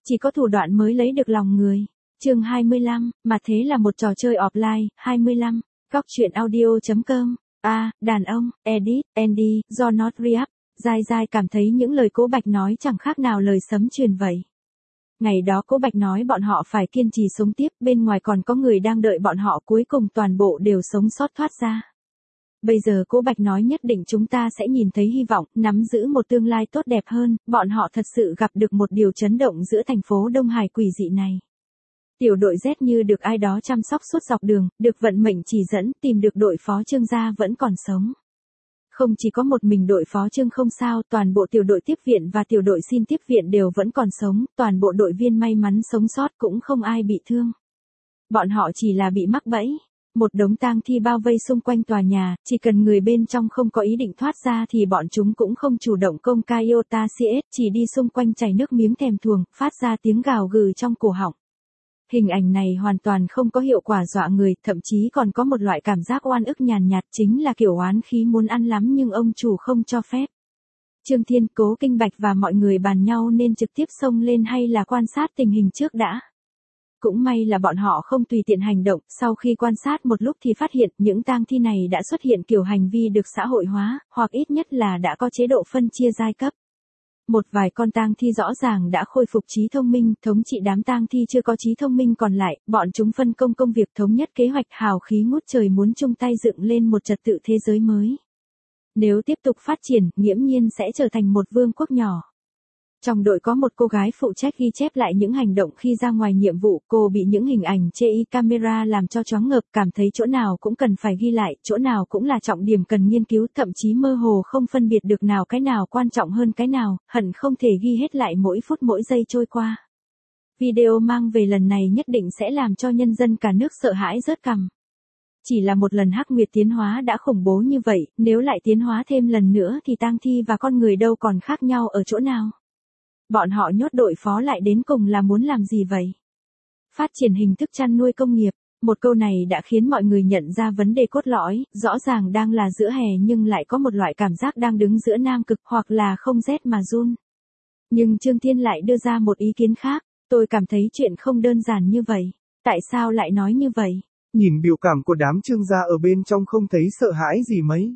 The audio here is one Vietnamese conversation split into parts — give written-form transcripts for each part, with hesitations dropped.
Chỉ có thủ đoạn mới lấy được lòng người. Chương 25, mà thế là một trò chơi offline. 25. Góc truyện audio.com. Đàn ông, edit, Andy, do not react. Dai dai cảm thấy những lời Cố Bạch nói chẳng khác nào lời sấm truyền vậy. Ngày đó Cố Bạch nói bọn họ phải kiên trì sống tiếp, bên ngoài còn có người đang đợi bọn họ, cuối cùng toàn bộ đều sống sót thoát ra. Bây giờ Cố Bạch nói nhất định chúng ta sẽ nhìn thấy hy vọng, nắm giữ một tương lai tốt đẹp hơn, bọn họ thật sự gặp được một điều chấn động giữa thành phố Đông Hải quỷ dị này. Tiểu đội Z như được ai đó chăm sóc suốt dọc đường, được vận mệnh chỉ dẫn, tìm được đội phó Trương gia vẫn còn sống. Không chỉ có một mình đội phó Trương không sao, toàn bộ tiểu đội tiếp viện và tiểu đội xin tiếp viện đều vẫn còn sống, toàn bộ đội viên may mắn sống sót cũng không ai bị thương. Bọn họ chỉ là bị mắc bẫy. Một đống tang thi bao vây xung quanh tòa nhà, chỉ cần người bên trong không có ý định thoát ra thì bọn chúng cũng không chủ động công khai iota CS, chỉ đi xung quanh chảy nước miếng thèm thuồng, phát ra tiếng gào gừ trong cổ họng. Hình ảnh này hoàn toàn không có hiệu quả dọa người, thậm chí còn có một loại cảm giác oan ức nhàn nhạt, chính là kiểu oán khí muốn ăn lắm nhưng ông chủ không cho phép. Trương Thiên, Cố Kinh Bạch và mọi người bàn nhau nên trực tiếp xông lên hay là quan sát tình hình trước đã. Cũng may là bọn họ không tùy tiện hành động, sau khi quan sát một lúc thì phát hiện những tang thi này đã xuất hiện kiểu hành vi được xã hội hóa, hoặc ít nhất là đã có chế độ phân chia giai cấp. Một vài con tang thi rõ ràng đã khôi phục trí thông minh, thống trị đám tang thi chưa có trí thông minh còn lại, bọn chúng phân công công việc, thống nhất kế hoạch, hào khí ngút trời muốn chung tay dựng lên một trật tự thế giới mới. Nếu tiếp tục phát triển, nghiễm nhiên sẽ trở thành một vương quốc nhỏ. Trong đội có một cô gái phụ trách ghi chép lại những hành động khi ra ngoài nhiệm vụ, cô bị những hình ảnh chê camera làm cho choáng ngợp, cảm thấy chỗ nào cũng cần phải ghi lại, chỗ nào cũng là trọng điểm cần nghiên cứu, thậm chí mơ hồ không phân biệt được cái nào quan trọng hơn cái nào, hận không thể ghi hết lại mỗi phút mỗi giây trôi qua. Video mang về lần này nhất định sẽ làm cho nhân dân cả nước sợ hãi rớt cằm. Chỉ là một lần Hắc Nguyệt tiến hóa đã khủng bố như vậy, nếu lại tiến hóa thêm lần nữa thì tang thi và con người đâu còn khác nhau ở chỗ nào. Bọn họ nhốt đội phó lại đến cùng là muốn làm gì vậy? Phát triển hình thức chăn nuôi công nghiệp, một câu này đã khiến mọi người nhận ra vấn đề cốt lõi, rõ ràng đang là giữa hè nhưng lại có một loại cảm giác đang đứng giữa nam cực hoặc là không rét mà run. Nhưng Trương Thiên lại đưa ra một ý kiến khác, tôi cảm thấy chuyện không đơn giản như vậy. Tại sao lại nói như vậy? Nhìn biểu cảm của đám Trương gia ở bên trong không thấy sợ hãi gì mấy.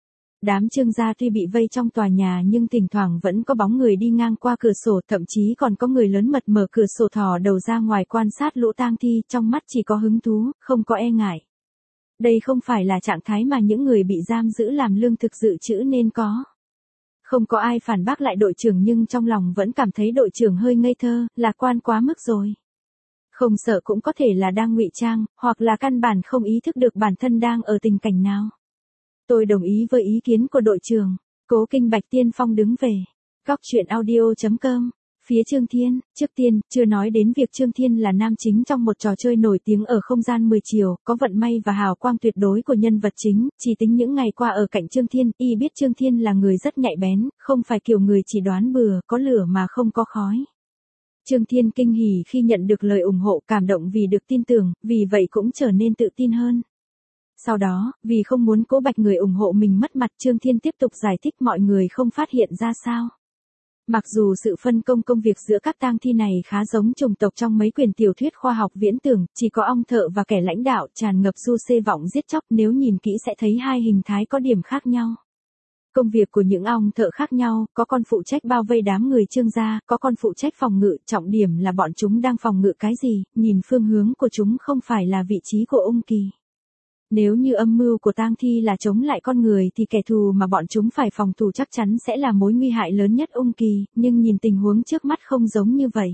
Đám Trương gia tuy bị vây trong tòa nhà nhưng thỉnh thoảng vẫn có bóng người đi ngang qua cửa sổ, thậm chí còn có người lớn mật mở cửa sổ thò đầu ra ngoài quan sát lũ tang thi, trong mắt chỉ có hứng thú, không có e ngại. Đây không phải là trạng thái mà những người bị giam giữ làm lương thực dự trữ nên có. Không có ai phản bác lại đội trưởng nhưng trong lòng vẫn cảm thấy đội trưởng hơi ngây thơ, lạc quan quá mức rồi. Không sợ cũng có thể là đang ngụy trang, hoặc là căn bản không ý thức được bản thân đang ở tình cảnh nào. Tôi đồng ý với ý kiến của đội trưởng. Cố Kinh Bạch tiên phong đứng về. Góc truyện audio.com. Phía Trương Thiên, trước tiên, chưa nói đến việc Trương Thiên là nam chính trong một trò chơi nổi tiếng ở không gian 10 chiều, có vận may và hào quang tuyệt đối của nhân vật chính, chỉ tính những ngày qua ở cạnh Trương Thiên, y biết Trương Thiên là người rất nhạy bén, không phải kiểu người chỉ đoán bừa, có lửa mà không có khói. Trương Thiên kinh hỉ khi nhận được lời ủng hộ, cảm động vì được tin tưởng, vì vậy cũng trở nên tự tin hơn. Sau đó, vì không muốn Cố Bạch người ủng hộ mình mất mặt, Trương Thiên tiếp tục giải thích mọi người không phát hiện ra sao. Mặc dù sự phân công công việc giữa các tang thi này khá giống chủng tộc trong mấy quyển tiểu thuyết khoa học viễn tưởng, chỉ có ong thợ và kẻ lãnh đạo tràn ngập du xê vọng giết chóc, nếu nhìn kỹ sẽ thấy hai hình thái có điểm khác nhau. Công việc của những ong thợ khác nhau, có con phụ trách bao vây đám người Trương gia, có con phụ trách phòng ngự, trọng điểm là bọn chúng đang phòng ngự cái gì, nhìn phương hướng của chúng không phải là vị trí của Ung Kỳ. Nếu như âm mưu của tang thi là chống lại con người thì kẻ thù mà bọn chúng phải phòng thủ chắc chắn sẽ là mối nguy hại lớn nhất Ung Kỳ, nhưng nhìn tình huống trước mắt không giống như vậy.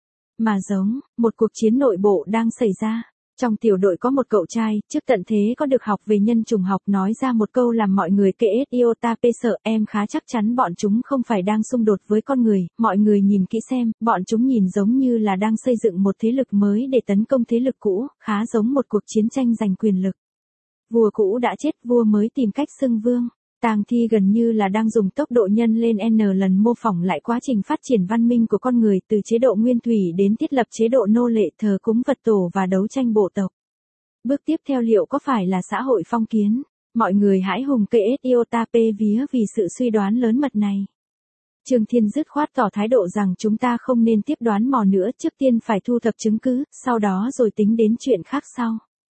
Mà giống, một cuộc chiến nội bộ đang xảy ra. Trong tiểu đội có một cậu trai, trước tận thế có được học về nhân chủng học, nói ra một câu làm mọi người kệ iota p sợ, em khá chắc chắn bọn chúng không phải đang xung đột với con người, mọi người nhìn kỹ xem, bọn chúng nhìn giống như là đang xây dựng một thế lực mới để tấn công thế lực cũ, khá giống một cuộc chiến tranh giành quyền lực. Vua cũ đã chết, vua mới tìm cách xưng vương. Tang thi gần như là đang dùng tốc độ nhân lên N lần mô phỏng lại quá trình phát triển văn minh của con người, từ chế độ nguyên thủy đến thiết lập chế độ nô lệ, thờ cúng vật tổ và đấu tranh bộ tộc. Bước tiếp theo liệu có phải là xã hội phong kiến? Mọi người hãy hùng kệ iota p vía vì sự suy đoán lớn mật này. Trương Thiên dứt khoát tỏ thái độ rằng chúng ta không nên tiếp đoán mò nữa, trước tiên phải thu thập chứng cứ, sau đó rồi tính đến chuyện khác sau.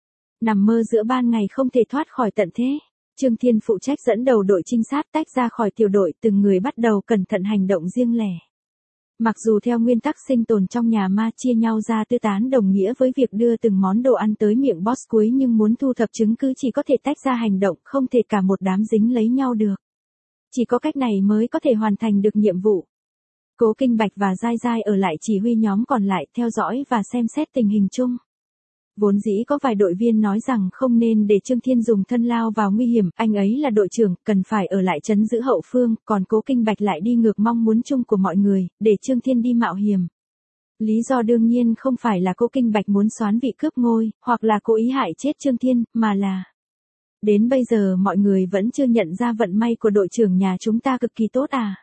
Nằm mơ giữa ban ngày không thể thoát khỏi tận thế. Trương Thiên phụ trách dẫn đầu đội trinh sát tách ra khỏi tiểu đội, từng người bắt đầu cẩn thận hành động riêng lẻ. Mặc dù theo nguyên tắc sinh tồn trong nhà ma chia nhau ra tư tán đồng nghĩa với việc đưa từng món đồ ăn tới miệng boss cuối, nhưng muốn thu thập chứng cứ chỉ có thể tách ra hành động, không thể cả một đám dính lấy nhau được. Chỉ có cách này mới có thể hoàn thành được nhiệm vụ. Cố Kinh Bạch và Giai Giai ở lại chỉ huy nhóm còn lại, theo dõi và xem xét tình hình chung. Vốn dĩ có vài đội viên nói rằng không nên để Trương Thiên dùng thân lao vào nguy hiểm, anh ấy là đội trưởng, cần phải ở lại trấn giữ hậu phương, còn Cố Kinh Bạch lại đi ngược mong muốn chung của mọi người, để Trương Thiên đi mạo hiểm. Lý do đương nhiên không phải là Cố Kinh Bạch muốn soán vị cướp ngôi, hoặc là cố ý hại chết Trương Thiên, mà là đến bây giờ mọi người vẫn chưa nhận ra vận may của đội trưởng nhà chúng ta cực kỳ tốt à.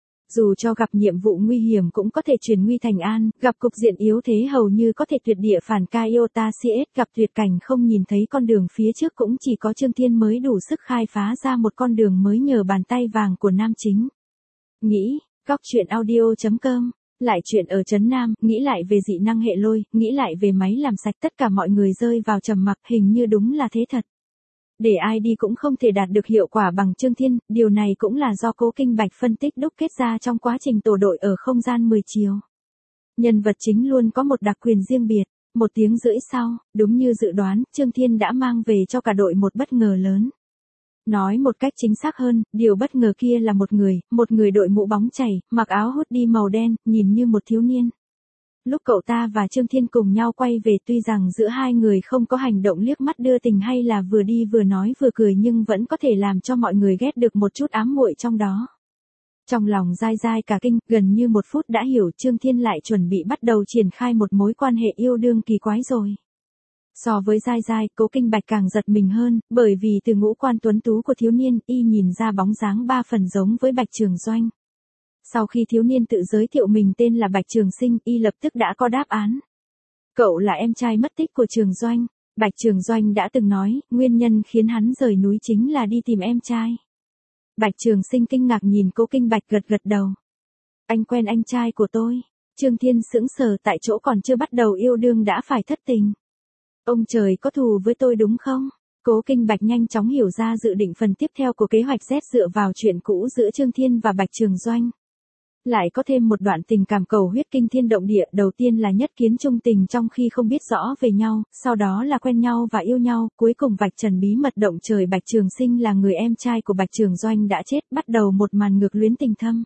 Dù cho gặp nhiệm vụ nguy hiểm cũng có thể chuyển nguy thành an, gặp cục diện yếu thế hầu như có thể tuyệt địa phản Iota CS, gặp tuyệt cảnh không nhìn thấy con đường phía trước cũng chỉ có Trương Thiên mới đủ sức khai phá ra một con đường mới nhờ bàn tay vàng của nam chính. Nghĩ, góc truyện audio.com, lại chuyện ở Trấn Nam, nghĩ lại về dị năng hệ lôi, nghĩ lại về máy làm sạch, tất cả mọi người rơi vào trầm mặc, hình như đúng là thế thật. Để ai đi cũng không thể đạt được hiệu quả bằng Trương Thiên, điều này cũng là do Cố Kinh Bạch phân tích đúc kết ra trong quá trình tổ đội ở không gian 10 chiều. Nhân vật chính luôn có một đặc quyền riêng biệt. 1 tiếng rưỡi sau, đúng như dự đoán, Trương Thiên đã mang về cho cả đội một bất ngờ lớn. Nói một cách chính xác hơn, điều bất ngờ kia là một người đội mũ bóng chảy, mặc áo hoodie màu đen, nhìn như một thiếu niên. Lúc cậu ta và Trương Thiên cùng nhau quay về, tuy rằng giữa hai người không có hành động liếc mắt đưa tình hay là vừa đi vừa nói vừa cười, nhưng vẫn có thể làm cho mọi người ghét được một chút ám muội trong đó. Trong lòng Giai Giai cả kinh, gần như 1 phút đã hiểu Trương Thiên lại chuẩn bị bắt đầu triển khai một mối quan hệ yêu đương kỳ quái rồi. So với Giai Giai, Cố Kinh Bạch càng giật mình hơn, bởi vì từ ngũ quan tuấn tú của thiếu niên, y nhìn ra bóng dáng 3 phần giống với Bạch Trường Doanh. Sau khi thiếu niên tự giới thiệu mình tên là Bạch Trường Sinh, y lập tức đã có đáp án. Cậu là em trai mất tích của Trường Doanh. Bạch Trường Doanh đã từng nói, nguyên nhân khiến hắn rời núi chính là đi tìm em trai. Bạch Trường Sinh kinh ngạc nhìn Cố Kinh Bạch, gật gật đầu. Anh quen anh trai của tôi. Trương Thiên sững sờ tại chỗ, còn chưa bắt đầu yêu đương đã phải thất tình. Ông trời có thù với tôi đúng không? Cố Kinh Bạch nhanh chóng hiểu ra dự định phần tiếp theo của kế hoạch Z dựa vào chuyện cũ giữa Trương Thiên và Bạch Trường Doanh. Lại có thêm một đoạn tình cảm cầu huyết kinh thiên động địa, đầu tiên là nhất kiến trung tình trong khi không biết rõ về nhau, sau đó là quen nhau và yêu nhau, cuối cùng vạch trần bí mật động trời, Bạch Trường Sinh là người em trai của Bạch Trường Doanh đã chết, bắt đầu một màn ngược luyến tình thâm.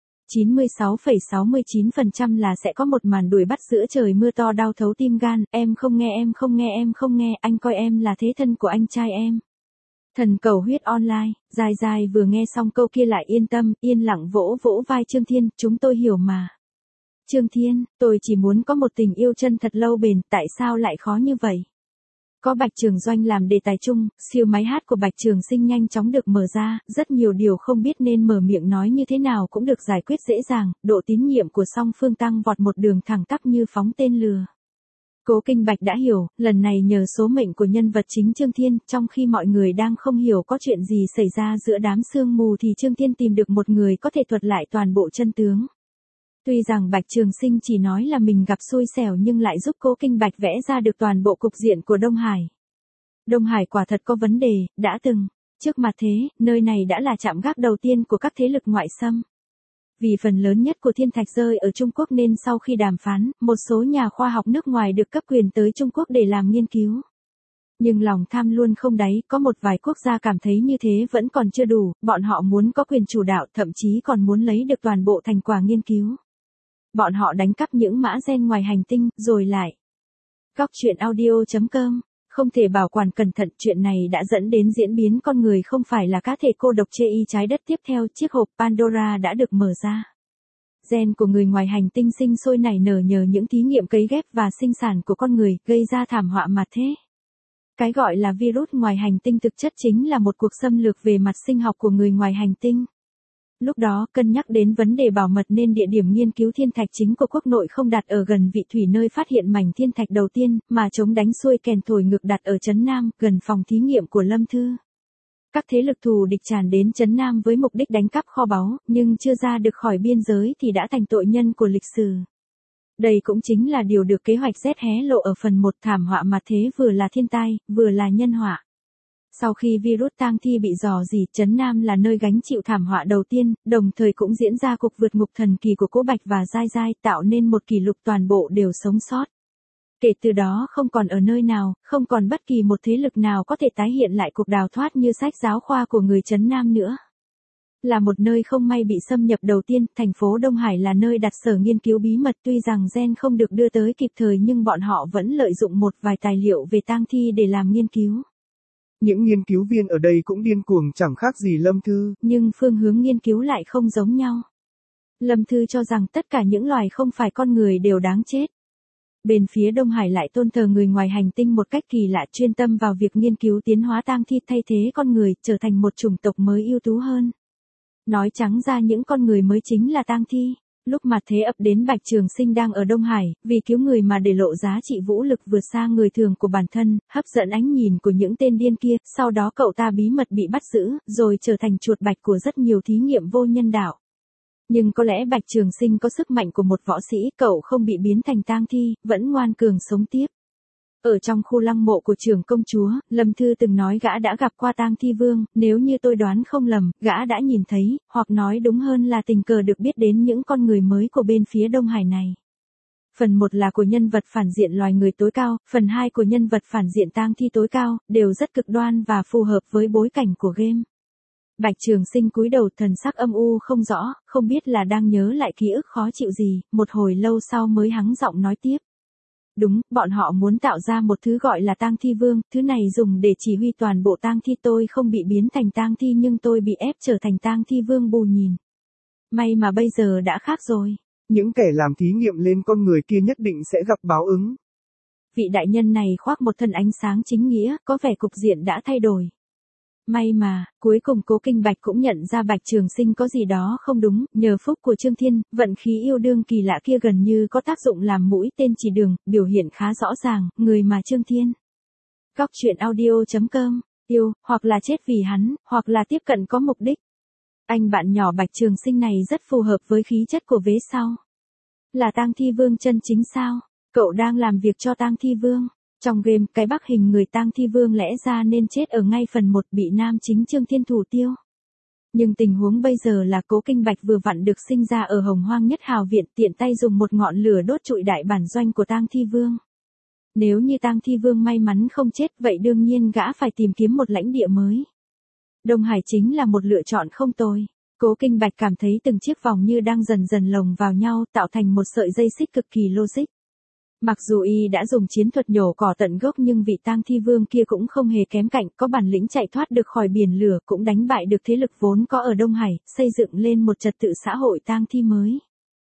96,69% là sẽ có một màn đuổi bắt giữa trời mưa to đau thấu tim gan, em không nghe, em không nghe, em không nghe, anh coi em là thế thân của anh trai em. Thần cầu huyết online, Giai Giai vừa nghe xong câu kia lại yên tâm, yên lặng vỗ vỗ vai Trương Thiên, chúng tôi hiểu mà. Trương Thiên, tôi chỉ muốn có một tình yêu chân thật lâu bền, tại sao lại khó như vậy? Có Bạch Trường Doanh làm đề tài chung, siêu máy hát của Bạch Trường Sinh nhanh chóng được mở ra, rất nhiều điều không biết nên mở miệng nói như thế nào cũng được giải quyết dễ dàng, độ tín nhiệm của song phương tăng vọt một đường thẳng tắp như phóng tên lửa. Cố Kinh Bạch đã hiểu, lần này nhờ số mệnh của nhân vật chính Trương Thiên, trong khi mọi người đang không hiểu có chuyện gì xảy ra giữa đám sương mù thì Trương Thiên tìm được một người có thể thuật lại toàn bộ chân tướng. Tuy rằng Bạch Trường Sinh chỉ nói là mình gặp xui xẻo nhưng lại giúp Cố Kinh Bạch vẽ ra được toàn bộ cục diện của Đông Hải. Đông Hải quả thật có vấn đề, đã từng. Trước mặt thế, nơi này đã là trạm gác đầu tiên của các thế lực ngoại xâm. Vì phần lớn nhất của thiên thạch rơi ở Trung Quốc nên sau khi đàm phán, một số nhà khoa học nước ngoài được cấp quyền tới Trung Quốc để làm nghiên cứu. Nhưng lòng tham luôn không đáy, có một vài quốc gia cảm thấy như thế vẫn còn chưa đủ, bọn họ muốn có quyền chủ đạo, thậm chí còn muốn lấy được toàn bộ thành quả nghiên cứu. Bọn họ đánh cắp những mã gen ngoài hành tinh, rồi lại. Góc truyện audio.com, không thể bảo quản cẩn thận, chuyện này đã dẫn đến diễn biến con người không phải là cá thể cô độc chê y trái đất. Tiếp theo, chiếc hộp Pandora đã được mở ra. Gen của người ngoài hành tinh sinh sôi nảy nở nhờ những thí nghiệm cấy ghép và sinh sản của con người, gây ra thảm họa mà thế. Cái gọi là virus ngoài hành tinh thực chất chính là một cuộc xâm lược về mặt sinh học của người ngoài hành tinh. Lúc đó, cân nhắc đến vấn đề bảo mật nên địa điểm nghiên cứu thiên thạch chính của quốc nội không đặt ở gần vị thủy nơi phát hiện mảnh thiên thạch đầu tiên, mà chống đánh xuôi kèn thổi ngược đặt ở Trấn Nam, gần phòng thí nghiệm của Lâm Thư. Các thế lực thù địch tràn đến Trấn Nam với mục đích đánh cắp kho báu, nhưng chưa ra được khỏi biên giới thì đã thành tội nhân của lịch sử. Đây cũng chính là điều được kế hoạch Z hé lộ ở phần 1 thảm họa mà thế vừa là thiên tai, vừa là nhân họa. Sau khi virus tang thi bị rò rỉ, Trấn Nam là nơi gánh chịu thảm họa đầu tiên, đồng thời cũng diễn ra cuộc vượt ngục thần kỳ của Cố Bạch và Giai Giai, tạo nên một kỷ lục toàn bộ đều sống sót. Kể từ đó không còn ở nơi nào, không còn bất kỳ một thế lực nào có thể tái hiện lại cuộc đào thoát như sách giáo khoa của người Trấn Nam nữa. Là một nơi không may bị xâm nhập đầu tiên, thành phố Đông Hải là nơi đặt sở nghiên cứu bí mật, tuy rằng gen không được đưa tới kịp thời nhưng bọn họ vẫn lợi dụng một vài tài liệu về tang thi để làm nghiên cứu. Những nghiên cứu viên ở đây cũng điên cuồng chẳng khác gì Lâm Thư. Nhưng phương hướng nghiên cứu lại không giống nhau. Lâm Thư cho rằng tất cả những loài không phải con người đều đáng chết. Bên phía Đông Hải lại tôn thờ người ngoài hành tinh một cách kỳ lạ, chuyên tâm vào việc nghiên cứu tiến hóa tang thi, thay thế con người, trở thành một chủng tộc mới ưu tú hơn. Nói trắng ra những con người mới chính là tang thi. Lúc mà thế ập đến, Bạch Trường Sinh đang ở Đông Hải, vì cứu người mà để lộ giá trị vũ lực vượt xa người thường của bản thân, hấp dẫn ánh nhìn của những tên điên kia, sau đó cậu ta bí mật bị bắt giữ, rồi trở thành chuột bạch của rất nhiều thí nghiệm vô nhân đạo. Nhưng có lẽ Bạch Trường Sinh có sức mạnh của một võ sĩ, cậu không bị biến thành tang thi, vẫn ngoan cường sống tiếp. Ở trong khu lăng mộ của trưởng công chúa, Lâm Thư từng nói gã đã gặp qua tang thi vương, nếu như tôi đoán không lầm, gã đã nhìn thấy, hoặc nói đúng hơn là tình cờ được biết đến những con người mới của bên phía Đông Hải này. Phần 1 là của nhân vật phản diện loài người tối cao, phần 2 của nhân vật phản diện tang thi tối cao, đều rất cực đoan và phù hợp với bối cảnh của game. Bạch Trường Sinh cúi đầu, thần sắc âm u không rõ, không biết là đang nhớ lại ký ức khó chịu gì, một hồi lâu sau mới hắng giọng nói tiếp. Đúng, bọn họ muốn tạo ra một thứ gọi là tang thi vương, thứ này dùng để chỉ huy toàn bộ tang thi. Tôi không bị biến thành tang thi nhưng tôi bị ép trở thành tang thi vương, bù nhìn. May mà bây giờ đã khác rồi. Những kẻ làm thí nghiệm lên con người kia nhất định sẽ gặp báo ứng. Vị đại nhân này khoác một thân ánh sáng chính nghĩa, có vẻ cục diện đã thay đổi. May mà, cuối cùng Cố Kinh Bạch cũng nhận ra Bạch Trường Sinh có gì đó không đúng, nhờ phúc của Trương Thiên, vận khí yêu đương kỳ lạ kia gần như có tác dụng làm mũi tên chỉ đường, biểu hiện khá rõ ràng, người mà Trương Thiên. Góc truyện audio.com, yêu, hoặc là chết vì hắn, hoặc là tiếp cận có mục đích. Anh bạn nhỏ Bạch Trường Sinh này rất phù hợp với khí chất của vế sau. Là tang thi vương chân chính sao? Cậu đang làm việc cho tang thi vương. Trong game, cái bác hình người tang thi vương lẽ ra nên chết ở ngay phần 1, bị nam chính Trương Thiên thủ tiêu. Nhưng tình huống bây giờ là Cố Kinh Bạch vừa vặn được sinh ra ở Hồng Hoang Nhất Hào Viện, tiện tay dùng một ngọn lửa đốt trụi đại bản doanh của tang thi vương. Nếu như tang thi vương may mắn không chết, vậy đương nhiên gã phải tìm kiếm một lãnh địa mới. Đông Hải chính là một lựa chọn không tồi. Cố Kinh Bạch cảm thấy từng chiếc vòng như đang dần dần lồng vào nhau, tạo thành một sợi dây xích cực kỳ logic. Mặc dù y đã dùng chiến thuật nhổ cỏ tận gốc nhưng vị tang thi vương kia cũng không hề kém cạnh, có bản lĩnh chạy thoát được khỏi biển lửa, cũng đánh bại được thế lực vốn có ở Đông Hải, xây dựng lên một trật tự xã hội tang thi mới.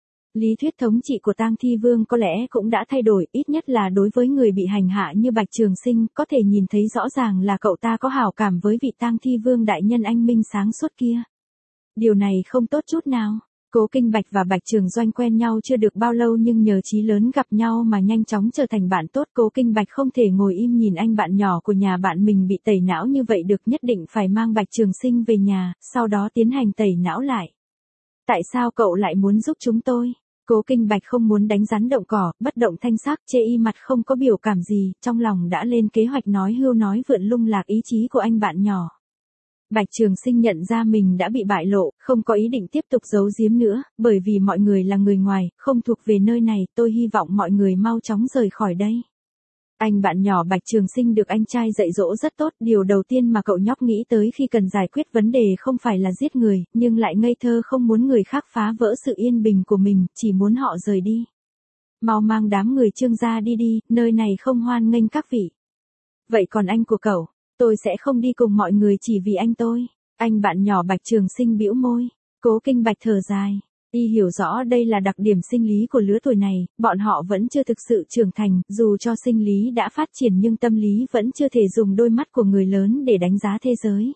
Lý thuyết thống trị của tang thi vương có lẽ cũng đã thay đổi, ít nhất là đối với người bị hành hạ như Bạch Trường Sinh, có thể nhìn thấy rõ ràng là cậu ta có hảo cảm với vị tang thi vương đại nhân anh minh sáng suốt kia. Điều này không tốt chút nào. Cố Kinh Bạch và Bạch Trường Doanh quen nhau chưa được bao lâu nhưng nhờ chí lớn gặp nhau mà nhanh chóng trở thành bạn tốt. Cố Kinh Bạch không thể ngồi im nhìn anh bạn nhỏ của nhà bạn mình bị tẩy não như vậy được, nhất định phải mang Bạch Trường Sinh về nhà, sau đó tiến hành tẩy não lại. Tại sao cậu lại muốn giúp chúng tôi? Cố Kinh Bạch không muốn đánh rắn động cỏ, bất động thanh sắc, chê y mặt không có biểu cảm gì, trong lòng đã lên kế hoạch nói hưu nói vượn lung lạc ý chí của anh bạn nhỏ. Bạch Trường Sinh nhận ra mình đã bị bại lộ, không có ý định tiếp tục giấu giếm nữa, bởi vì mọi người là người ngoài, không thuộc về nơi này, tôi hy vọng mọi người mau chóng rời khỏi đây. Anh bạn nhỏ Bạch Trường Sinh được anh trai dạy dỗ rất tốt, điều đầu tiên mà cậu nhóc nghĩ tới khi cần giải quyết vấn đề không phải là giết người, nhưng lại ngây thơ không muốn người khác phá vỡ sự yên bình của mình, chỉ muốn họ rời đi. Mau mang đám người Trương gia đi đi, nơi này không hoan nghênh các vị. Vậy còn anh của cậu? Tôi sẽ không đi cùng mọi người chỉ vì anh tôi. Anh bạn nhỏ Bạch Trường Sinh bĩu môi. Cố Kinh Bạch thở dài. Y hiểu rõ đây là đặc điểm sinh lý của lứa tuổi này, bọn họ vẫn chưa thực sự trưởng thành, dù cho sinh lý đã phát triển nhưng tâm lý vẫn chưa thể dùng đôi mắt của người lớn để đánh giá thế giới.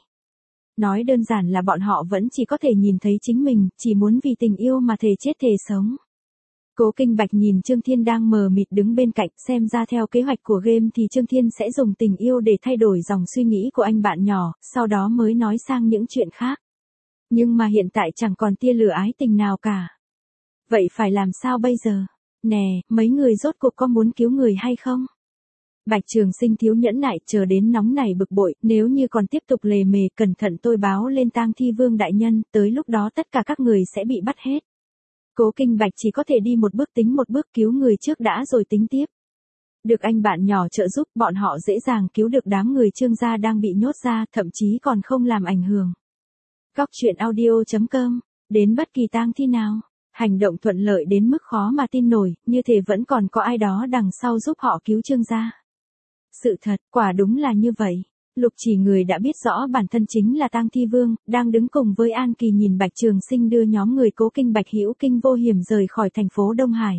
Nói đơn giản là bọn họ vẫn chỉ có thể nhìn thấy chính mình, chỉ muốn vì tình yêu mà thề chết thề sống. Cố Kinh Bạch nhìn Trương Thiên đang mờ mịt đứng bên cạnh, xem ra theo kế hoạch của game thì Trương Thiên sẽ dùng tình yêu để thay đổi dòng suy nghĩ của anh bạn nhỏ, sau đó mới nói sang những chuyện khác. Nhưng mà hiện tại chẳng còn tia lửa ái tình nào cả. Vậy phải làm sao bây giờ? Nè, mấy người rốt cuộc có muốn cứu người hay không? Bạch Trường Sinh thiếu nhẫn nại chờ đến nóng này bực bội, nếu như còn tiếp tục lề mề cẩn thận tôi báo lên Tang Thi Vương đại nhân, tới lúc đó tất cả các người sẽ bị bắt hết. Cố Kinh Bạch chỉ có thể đi một bước tính một bước, cứu người trước đã rồi tính tiếp. Được anh bạn nhỏ trợ giúp, bọn họ dễ dàng cứu được đám người Trương gia đang bị nhốt ra, thậm chí còn không làm ảnh hưởng. Góc truyện audio.com, đến bất kỳ tang thi nào, hành động thuận lợi đến mức khó mà tin nổi, như thể vẫn còn có ai đó đằng sau giúp họ cứu Trương gia. Sự thật, quả đúng là như vậy. Lục Chỉ người đã biết rõ bản thân chính là Tang Thi Vương, đang đứng cùng với An Kỳ nhìn Bạch Trường Sinh đưa nhóm người Cố Kinh Bạch hữu kinh vô hiểm rời khỏi thành phố Đông Hải.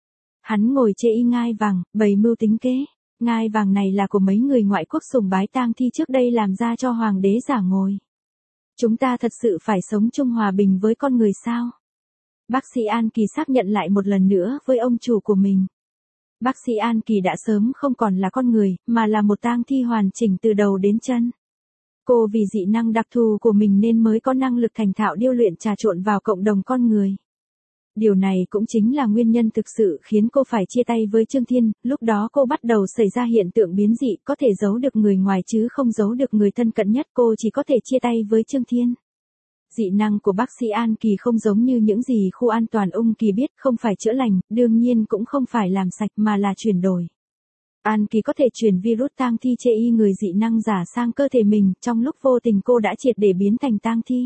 Hắn ngồi chê y ngai vàng, bày mưu tính kế. Ngai vàng này là của mấy người ngoại quốc sùng bái tang thi trước đây làm ra cho hoàng đế giả ngồi. Chúng ta thật sự phải sống chung hòa bình với con người sao? Bác sĩ An Kỳ xác nhận lại một lần nữa với ông chủ của mình. Bác sĩ An Kỳ đã sớm không còn là con người, mà là một tang thi hoàn chỉnh từ đầu đến chân. Cô vì dị năng đặc thù của mình nên mới có năng lực thành thạo điêu luyện trà trộn vào cộng đồng con người. Điều này cũng chính là nguyên nhân thực sự khiến cô phải chia tay với Trương Thiên, lúc đó cô bắt đầu xảy ra hiện tượng biến dị, có thể giấu được người ngoài chứ không giấu được người thân cận nhất, cô chỉ có thể chia tay với Trương Thiên. Dị năng của bác sĩ An Kỳ không giống như những gì khu an toàn Ung Kỳ biết, không phải chữa lành, đương nhiên cũng không phải làm sạch mà là chuyển đổi. An Kỳ có thể chuyển virus tang thi chê y người dị năng giả sang cơ thể mình, trong lúc vô tình cô đã triệt để biến thành tang thi.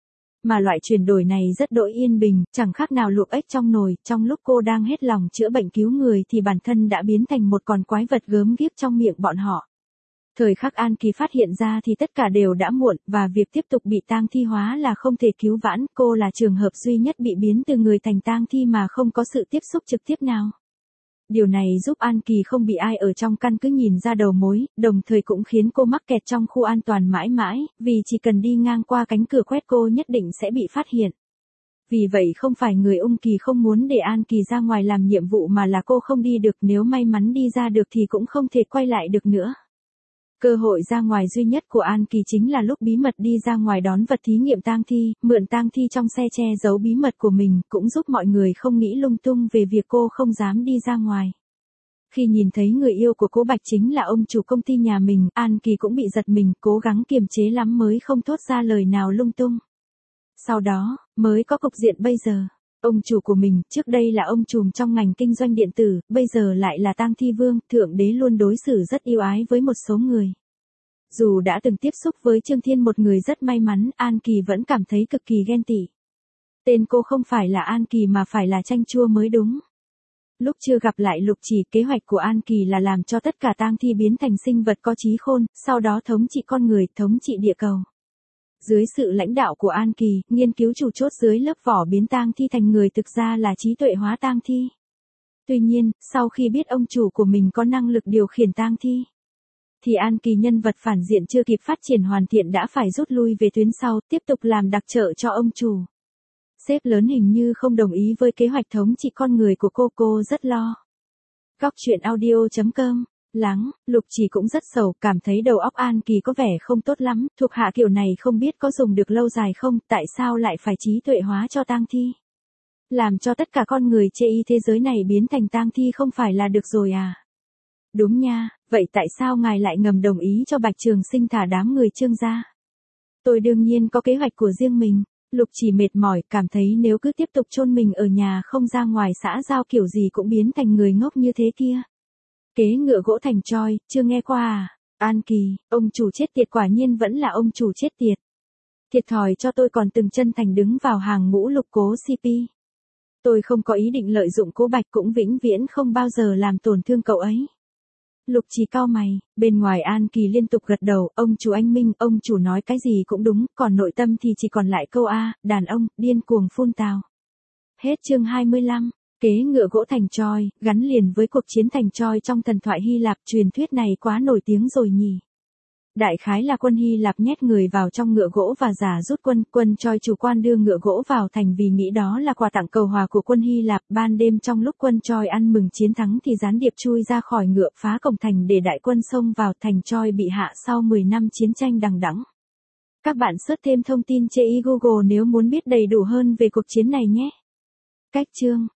Mà loại chuyển đổi này rất đỗi yên bình, chẳng khác nào luộc ếch trong nồi, trong lúc cô đang hết lòng chữa bệnh cứu người thì bản thân đã biến thành một con quái vật gớm ghiếc trong miệng bọn họ. Thời khắc An Kỳ phát hiện ra thì tất cả đều đã muộn, và việc tiếp tục bị tang thi hóa là không thể cứu vãn, cô là trường hợp duy nhất bị biến từ người thành tang thi mà không có sự tiếp xúc trực tiếp nào. Điều này giúp An Kỳ không bị ai ở trong căn cứ nhìn ra đầu mối, đồng thời cũng khiến cô mắc kẹt trong khu an toàn mãi mãi, vì chỉ cần đi ngang qua cánh cửa quét cô nhất định sẽ bị phát hiện. Vì vậy không phải người Ung Kỳ không muốn để An Kỳ ra ngoài làm nhiệm vụ mà là cô không đi được, nếu may mắn đi ra được thì cũng không thể quay lại được nữa. Cơ hội ra ngoài duy nhất của An Kỳ chính là lúc bí mật đi ra ngoài đón vật thí nghiệm tang thi, mượn tang thi trong xe che giấu bí mật của mình, cũng giúp mọi người không nghĩ lung tung về việc cô không dám đi ra ngoài. Khi nhìn thấy người yêu của Cố Bạch chính là ông chủ công ty nhà mình, An Kỳ cũng bị giật mình, cố gắng kiềm chế lắm mới không thốt ra lời nào lung tung. Sau đó, mới có cục diện bây giờ. Ông chủ của mình, trước đây là ông trùm trong ngành kinh doanh điện tử, bây giờ lại là tang thi vương, thượng đế luôn đối xử rất yêu ái với một số người. Dù đã từng tiếp xúc với Trương Thiên, một người rất may mắn, An Kỳ vẫn cảm thấy cực kỳ ghen tị. Tên cô không phải là An Kỳ mà phải là Chanh Chua mới đúng. Lúc chưa gặp lại Lục Chỉ, kế hoạch của An Kỳ là làm cho tất cả tang thi biến thành sinh vật có trí khôn, sau đó thống trị con người, thống trị địa cầu. Dưới sự lãnh đạo của An Kỳ, nghiên cứu chủ chốt dưới lớp vỏ biến tang thi thành người thực ra là trí tuệ hóa tang thi. Tuy nhiên, sau khi biết ông chủ của mình có năng lực điều khiển tang thi, thì An Kỳ nhân vật phản diện chưa kịp phát triển hoàn thiện đã phải rút lui về tuyến sau, tiếp tục làm đặc trợ cho ông chủ. Sếp lớn hình như không đồng ý với kế hoạch thống trị con người của cô rất lo. Góc truyện audio.com. Lắng, Lục Chỉ cũng rất sầu, cảm thấy đầu óc An Kỳ có vẻ không tốt lắm, thuộc hạ kiểu này không biết có dùng được lâu dài không, tại sao lại phải trí tuệ hóa cho tang thi? Làm cho tất cả con người chê y thế giới này biến thành tang thi không phải là được rồi à? Đúng nha, vậy tại sao ngài lại ngầm đồng ý cho Bạch Trường Sinh thả đám người Trương gia? Tôi đương nhiên có kế hoạch của riêng mình. Lục Chỉ mệt mỏi, cảm thấy nếu cứ tiếp tục chôn mình ở nhà không ra ngoài xã giao kiểu gì cũng biến thành người ngốc như thế kia. Kế ngựa gỗ thành trói, chưa nghe qua à? An Kỳ, ông chủ chết tiệt, quả nhiên vẫn là ông chủ chết tiệt. Thiệt thòi cho tôi còn từng chân thành đứng vào hàng ngũ Lục Cố CP. Tôi không có ý định lợi dụng Cố Bạch, cũng vĩnh viễn không bao giờ làm tổn thương cậu ấy. Lục Chỉ cau mày, bên ngoài An Kỳ liên tục gật đầu, ông chủ anh minh, ông chủ nói cái gì cũng đúng, còn nội tâm thì chỉ còn lại câu A, đàn ông, điên cuồng phun tào. Hết chương 25. Kế ngựa gỗ thành trói, gắn liền với cuộc chiến thành trói trong thần thoại Hy Lạp, truyền thuyết này quá nổi tiếng rồi nhỉ. Đại khái là quân Hy Lạp nhét người vào trong ngựa gỗ và giả rút quân, quân Choi chủ quan đưa ngựa gỗ vào thành vì nghĩ đó là quà tặng cầu hòa của quân Hy Lạp. Ban đêm trong lúc quân Choi ăn mừng chiến thắng thì gián điệp chui ra khỏi ngựa phá cổng thành để đại quân xông vào thành. Choi bị hạ sau 10 năm chiến tranh đằng đẵng. Các bạn search thêm thông tin trên Google nếu muốn biết đầy đủ hơn về cuộc chiến này nhé. Cách chương